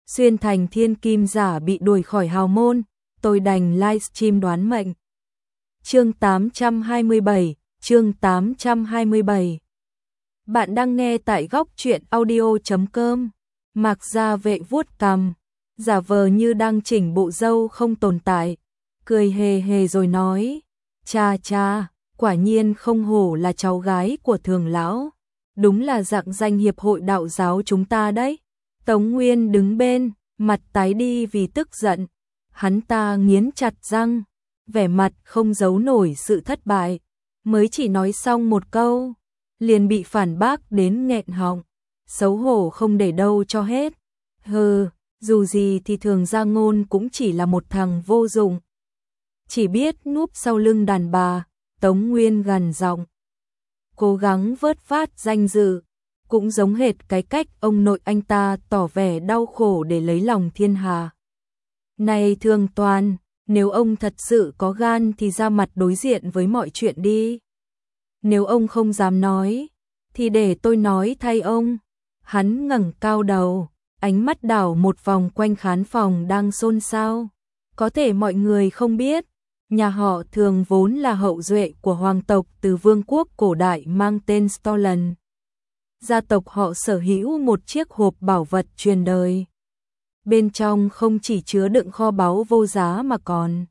xuyên thành thiên kim giả bị đuổi khỏi hào môn, tôi đành livestream đoán mệnh. Chương 827, chương 827. Bạn đang nghe tại góc truyện audio.com. Mạc Gia Vệ vuốt cằm, giả vờ như đang chỉnh bộ râu không tồn tại, cười hề hề rồi nói: "Cha cha, quả nhiên không hổ là cháu gái của Thường lão, đúng là dạng danh hiệp hội đạo giáo chúng ta đấy." Tống Nguyên đứng bên, mặt tái đi vì tức giận, hắn ta nghiến chặt răng, vẻ mặt không giấu nổi sự thất bại, mới chỉ nói xong một câu, liền bị phản bác đến nghẹn họng, xấu hổ không để đâu cho hết. Hừ, dù gì thì Thường Gia Ngôn cũng chỉ là một thằng vô dụng, chỉ biết núp sau lưng đàn bà. Tống Nguyên gằn giọng, cố gắng vớt vát danh dự, cũng giống hệt cái cách ông nội anh ta tỏ vẻ đau khổ để lấy lòng thiên hà. Này Thường Toàn, nếu ông thật sự có gan thì ra mặt đối diện với mọi chuyện đi. Nếu ông không dám nói, thì để tôi nói thay ông. Hắn ngẩng cao đầu, ánh mắt đảo một vòng quanh khán phòng đang xôn xao. Có thể mọi người không biết, nhà họ Thường vốn là hậu duệ của hoàng tộc từ vương quốc cổ đại mang tên Stolen. Gia tộc họ sở hữu một chiếc hộp bảo vật truyền đời. Bên trong không chỉ chứa đựng kho báu vô giá mà còn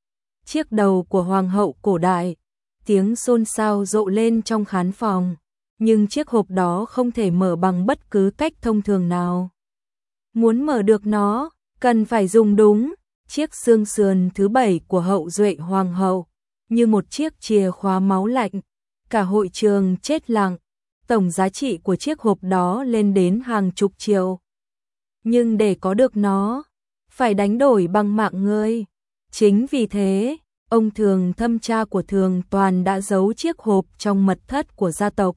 chiếc đầu của hoàng hậu cổ đại. Tiếng xôn xao rộ lên trong khán phòng, nhưng chiếc hộp đó không thể mở bằng bất cứ cách thông thường nào. Muốn mở được nó, cần phải dùng đúng chiếc xương sườn thứ 7 của hậu duệ hoàng hậu, như một chiếc chìa khóa máu lạnh. Cả hội trường chết lặng, tổng giá trị của chiếc hộp đó lên đến hàng chục triệu. Nhưng để có được nó, phải đánh đổi bằng mạng người. Chính vì thế, ông Thường Thâm, cha của Thường Toàn, đã giấu chiếc hộp trong mật thất của gia tộc,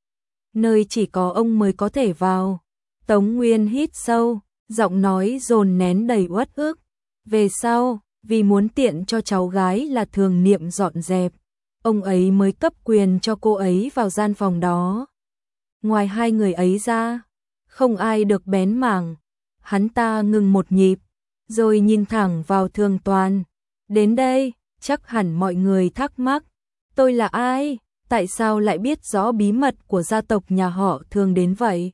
nơi chỉ có ông mới có thể vào. Tống Nguyên hít sâu, giọng nói dồn nén đầy uất ức. Về sau, vì muốn tiện cho cháu gái là Thường Niệm dọn dẹp, ông ấy mới cấp quyền cho cô ấy vào gian phòng đó. Ngoài hai người ấy ra, không ai được bén mảng. Hắn ta ngừng một nhịp, rồi nhìn thẳng vào Thường Toàn. Đến đây, chắc hẳn mọi người thắc mắc, tôi là ai? Tại sao lại biết rõ bí mật của gia tộc nhà họ Thường đến vậy?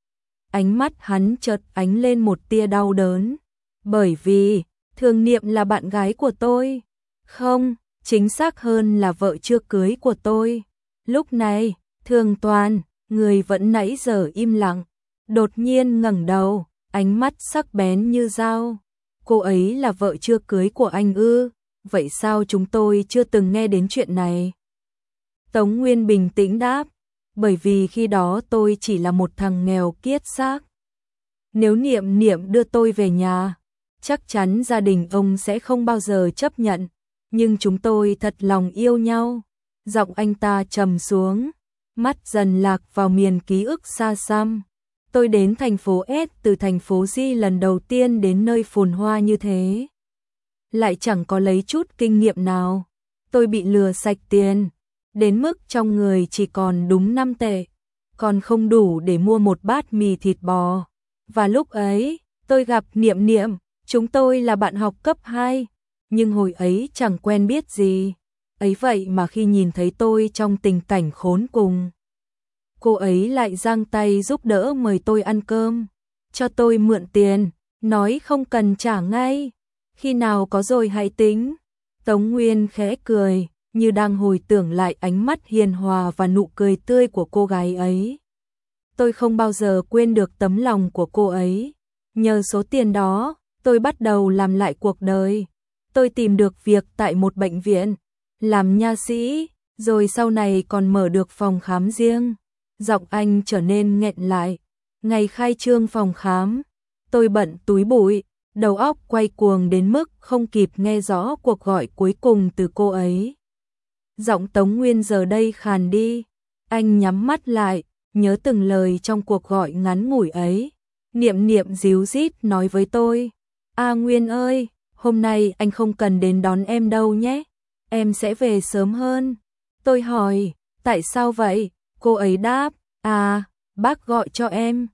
Ánh mắt hắn chợt ánh lên một tia đau đớn. Bởi vì Thường Niệm là bạn gái của tôi. Không, chính xác hơn là vợ chưa cưới của tôi. Lúc này, Thường Toàn, người vẫn nãy giờ im lặng, đột nhiên ngẩng đầu, ánh mắt sắc bén như dao. Cô ấy là vợ chưa cưới của anh ư? Vậy sao chúng tôi chưa từng nghe đến chuyện này? Tống Nguyên bình tĩnh đáp, bởi vì khi đó tôi chỉ là một thằng nghèo kiết xác. Nếu Niệm Niệm đưa tôi về nhà, chắc chắn gia đình ông sẽ không bao giờ chấp nhận. Nhưng chúng tôi thật lòng yêu nhau. Giọng anh ta trầm xuống, mắt dần lạc vào miền ký ức xa xăm. Tôi đến thành phố S từ thành phố Di lần đầu tiên đến nơi phồn hoa như thế. Lại chẳng có lấy chút kinh nghiệm nào. Tôi bị lừa sạch tiền, đến mức trong người chỉ còn đúng 5 tệ, còn không đủ để mua một bát mì thịt bò. Và lúc ấy, tôi gặp Niệm Niệm, chúng tôi là bạn học cấp 2, nhưng hồi ấy chẳng quen biết gì. Ấy vậy mà khi nhìn thấy tôi trong tình cảnh khốn cùng, cô ấy lại giang tay giúp đỡ mời tôi ăn cơm, cho tôi mượn tiền, nói không cần trả ngay, khi nào có rồi hãy tính. Tống Nguyên khẽ cười, như đang hồi tưởng lại ánh mắt hiền hòa và nụ cười tươi của cô gái ấy. Tôi không bao giờ quên được tấm lòng của cô ấy. Nhờ số tiền đó, tôi bắt đầu làm lại cuộc đời. Tôi tìm được việc tại một bệnh viện, làm nha sĩ, rồi sau này còn mở được phòng khám riêng. Giọng anh trở nên nghẹn lại. Ngày khai trương phòng khám, tôi bận túi bụi, đầu óc quay cuồng đến mức không kịp nghe rõ cuộc gọi cuối cùng từ cô ấy. Giọng Tống Nguyên giờ đây khàn đi. Anh nhắm mắt lại, nhớ từng lời trong cuộc gọi ngắn ngủi ấy. Niệm Niệm díu dít nói với tôi, "A Nguyên ơi, hôm nay anh không cần đến đón em đâu nhé, em sẽ về sớm hơn." Tôi hỏi, tại sao vậy? Cô ấy đáp, "À, bác gọi cho em."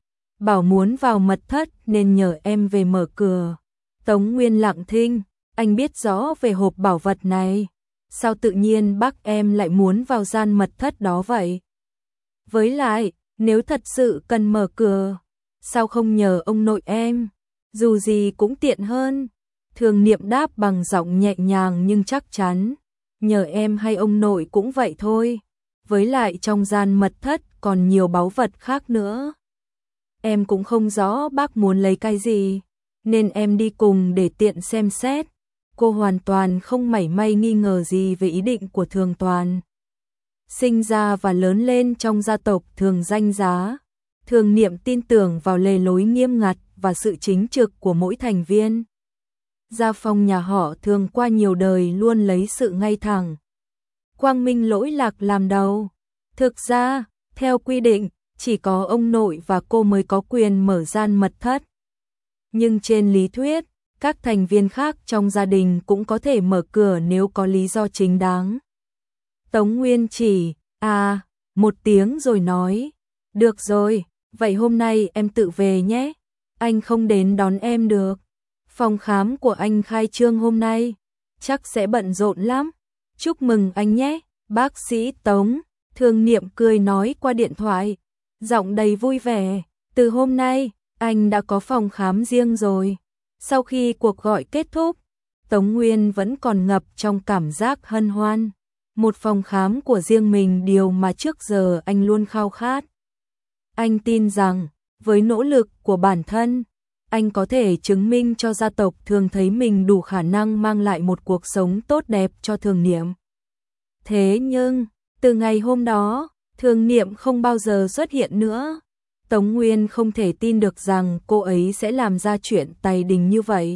bảo muốn vào mật thất nên nhờ em về mở cửa. Tống Nguyên lặng thinh, anh biết rõ về hộp bảo vật này, sao tự nhiên bác em lại muốn vào gian mật thất đó vậy? Với lại, nếu thật sự cần mở cửa, sao không nhờ ông nội em, dù gì cũng tiện hơn. Thường Niệm đáp bằng giọng nhẹ nhàng nhưng chắc chắn, nhờ em hay ông nội cũng vậy thôi, với lại trong gian mật thất còn nhiều báu vật khác nữa. Em cũng không rõ bác muốn lấy cái gì, nên em đi cùng để tiện xem xét. Cô hoàn toàn không mảy may nghi ngờ gì về ý định của Thường Toàn. Sinh ra và lớn lên trong gia tộc Thường danh giá, Thường Niệm tin tưởng vào lề lối nghiêm ngặt và sự chính trực của mỗi thành viên. Gia phong nhà họ Thường qua nhiều đời luôn lấy sự ngay thẳng, quang minh lỗi lạc làm đầu. Thực ra, theo quy định, chỉ có ông nội và cô mới có quyền mở gian mật thất. Nhưng trên lý thuyết, các thành viên khác trong gia đình cũng có thể mở cửa nếu có lý do chính đáng. Tống Nguyên chỉ, một tiếng rồi nói, được rồi, vậy hôm nay em tự về nhé, anh không đến đón em được. Phòng khám của anh khai trương hôm nay, chắc sẽ bận rộn lắm. Chúc mừng anh nhé, bác sĩ Tống. Thường Niệm cười nói qua điện thoại, giọng đầy vui vẻ. Từ hôm nay, anh đã có phòng khám riêng rồi. Sau khi cuộc gọi kết thúc, Tống Nguyên vẫn còn ngập trong cảm giác hân hoan. Một phòng khám của riêng mình, điều mà trước giờ anh luôn khao khát. Anh tin rằng, với nỗ lực của bản thân, anh có thể chứng minh cho gia tộc Thường thấy mình đủ khả năng mang lại một cuộc sống tốt đẹp cho Thường Niệm. Thế nhưng, từ ngày hôm đó, Thường Niệm không bao giờ xuất hiện nữa. Tống Nguyên không thể tin được rằng cô ấy sẽ làm ra chuyện tày đình như vậy.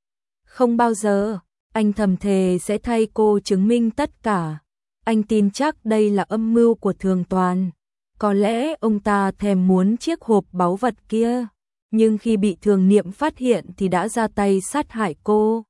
Không bao giờ, anh thầm thề sẽ thay cô chứng minh tất cả. Anh tin chắc đây là âm mưu của Thường Toàn. Có lẽ ông ta thèm muốn chiếc hộp báu vật kia, nhưng khi bị Thường Niệm phát hiện thì đã ra tay sát hại cô.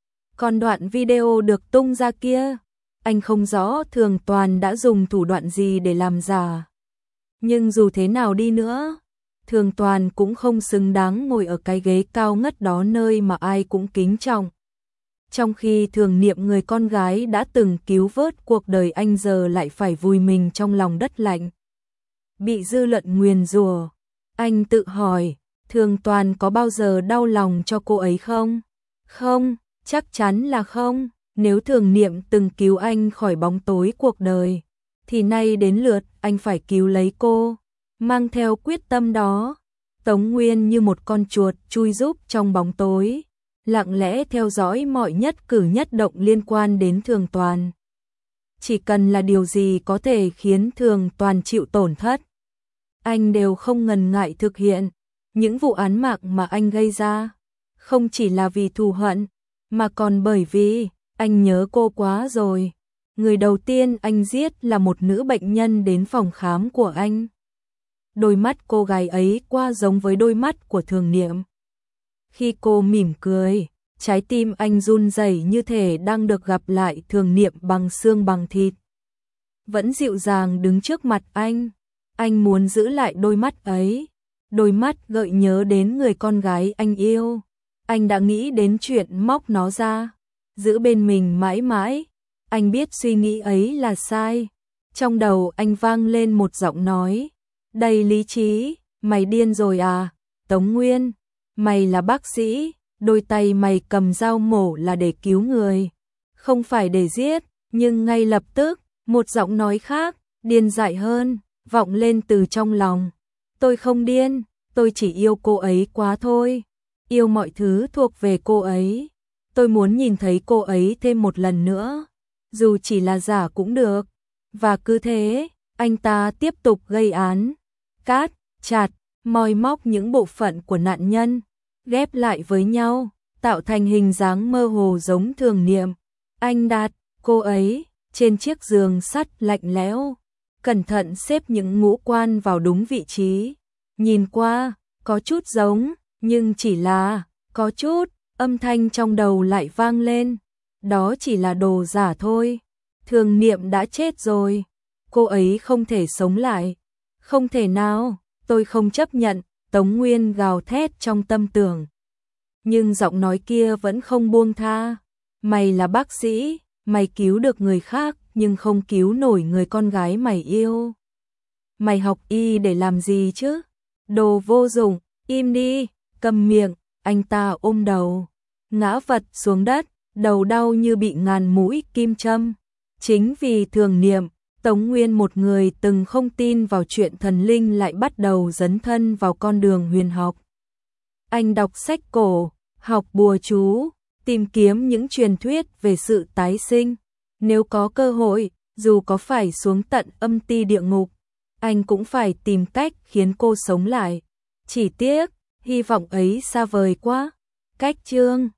Còn đoạn video được tung ra kia, anh không rõ Thường Toàn đã dùng thủ đoạn gì để làm giả. Nhưng dù thế nào đi nữa, Thường Toàn cũng không xứng đáng ngồi ở cái ghế cao ngất đó nơi mà ai cũng kính trọng. Trong khi Thường Niệm, người con gái đã từng cứu vớt cuộc đời anh, giờ lại phải vùi mình trong lòng đất lạnh, bị dư luận nguyền rủa. Anh tự hỏi, Thường Toàn có bao giờ đau lòng cho cô ấy không? Không, chắc chắn là không. Nếu Thường Niệm từng cứu anh khỏi bóng tối cuộc đời, thì nay đến lượt anh phải cứu lấy cô. Mang theo quyết tâm đó, Tống Nguyên như một con chuột chui rúc trong bóng tối, lặng lẽ theo dõi mọi nhất cử nhất động liên quan đến Thường Toàn. Chỉ cần là điều gì có thể khiến Thường Toàn chịu tổn thất, anh đều không ngần ngại thực hiện. Những vụ án mạng mà anh gây ra, không chỉ là vì thù hận, mà còn bởi vì anh nhớ cô quá rồi. Người đầu tiên anh giết là một nữ bệnh nhân đến phòng khám của anh. Đôi mắt cô gái ấy quá giống với đôi mắt của Thường Niệm. Khi cô mỉm cười, trái tim anh run rẩy như thể đang được gặp lại Thường Niệm bằng xương bằng thịt. Vẫn dịu dàng đứng trước mặt anh muốn giữ lại đôi mắt ấy. Đôi mắt gợi nhớ đến người con gái anh yêu. Anh đã nghĩ đến chuyện móc nó ra, giữ bên mình mãi mãi. Anh biết suy nghĩ ấy là sai. Trong đầu anh vang lên một giọng nói đầy lý trí, mày điên rồi à, Tống Nguyên, mày là bác sĩ, đôi tay mày cầm dao mổ là để cứu người, không phải để giết. Nhưng ngay lập tức, một giọng nói khác, điên dại hơn, vọng lên từ trong lòng. Tôi không điên, tôi chỉ yêu cô ấy quá thôi, yêu mọi thứ thuộc về cô ấy. Tôi muốn nhìn thấy cô ấy thêm một lần nữa, dù chỉ là giả cũng được. Và cứ thế, anh ta tiếp tục gây án, cắt, chặt, moi móc những bộ phận của nạn nhân, ghép lại với nhau, tạo thành hình dáng mơ hồ giống Thường Niệm. Anh đặt cô ấy trên chiếc giường sắt lạnh lẽo, cẩn thận xếp những ngũ quan vào đúng vị trí. Nhìn qua, có chút giống, nhưng chỉ là có chút. Âm thanh trong đầu lại vang lên, đó chỉ là đồ giả thôi. Thường Niệm đã chết rồi, cô ấy không thể sống lại. Không thể nào, tôi không chấp nhận. Tống Nguyên gào thét trong tâm tưởng. Nhưng giọng nói kia vẫn không buông tha. Mày là bác sĩ, mày cứu được người khác nhưng không cứu nổi người con gái mày yêu. Mày học y để làm gì chứ? Đồ vô dụng, im đi, cầm miệng. Anh ta ôm đầu, ngã vật xuống đất, đầu đau như bị ngàn mũi kim châm. Chính vì thường niệm, Tống Nguyên, một người từng không tin vào chuyện thần linh, lại bắt đầu dấn thân vào con đường huyền học. Anh đọc sách cổ, học bùa chú, tìm kiếm những truyền thuyết về sự tái sinh. Nếu có cơ hội, dù có phải xuống tận âm ti địa ngục, anh cũng phải tìm cách khiến cô sống lại. Chỉ tiếc, hy vọng ấy xa vời quá. Cách chương